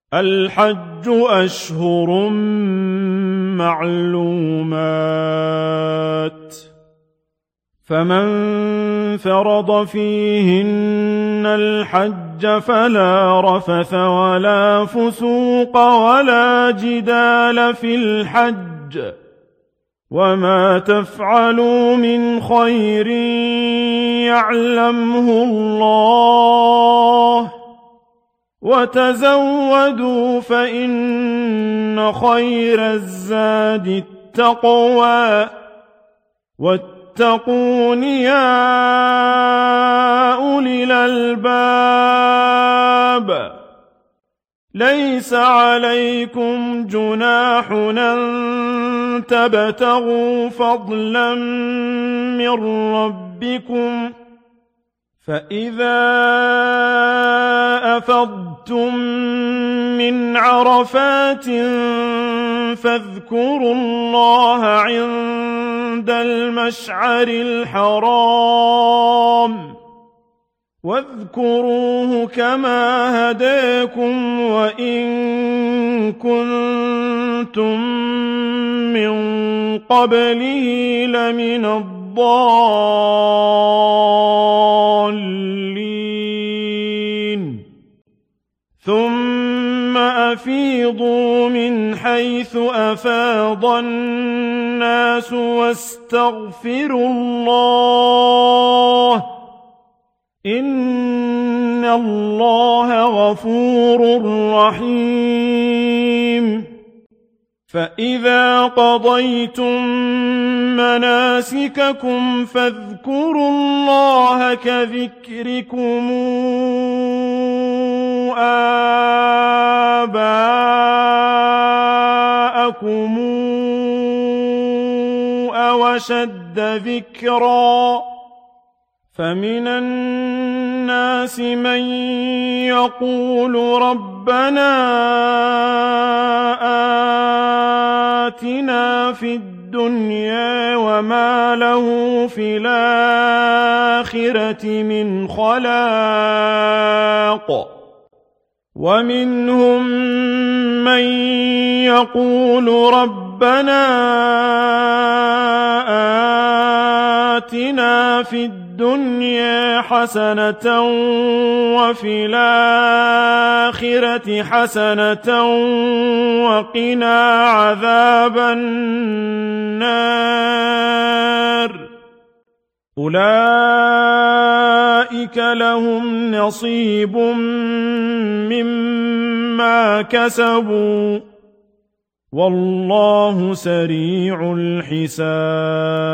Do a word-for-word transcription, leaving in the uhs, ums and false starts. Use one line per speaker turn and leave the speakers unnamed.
الحج أشهر معلومات، فمن فرض فيهن الحج فلا رفث ولا فسوق ولا جدال في الحج، وما تفعلوا من خير يعلمه الله، وتزودوا فإن خير الزاد التقوى، واتقون يا أولي الألباب. ليس عليكم جناح أن تبتغوا فضلا من ربكم، فإذا أفضتم من عرفات فاذكروا الله عند المشعر الحرام، واذكروه كما هداكم وإن كنتم من قبله لمن الضالين. ثم أفيضوا من حيث أفاض الناس واستغفروا الله، إن الله غفور رحيم. فإذا قضيتم مناسككم فاذكروا الله كذكركم آباءكم أو أشد ذكرا، فمن الناس من يقول ربنا آتنا في الدنيا وما له في الآخرة من خلاق، ومنهم من يقول ربنا آتنا في الدنيا حسنة وفي الآخرة حسنة وقنا عذاب النار. أولئك لهم نصيب مما كسبوا، والله سريع الحساب.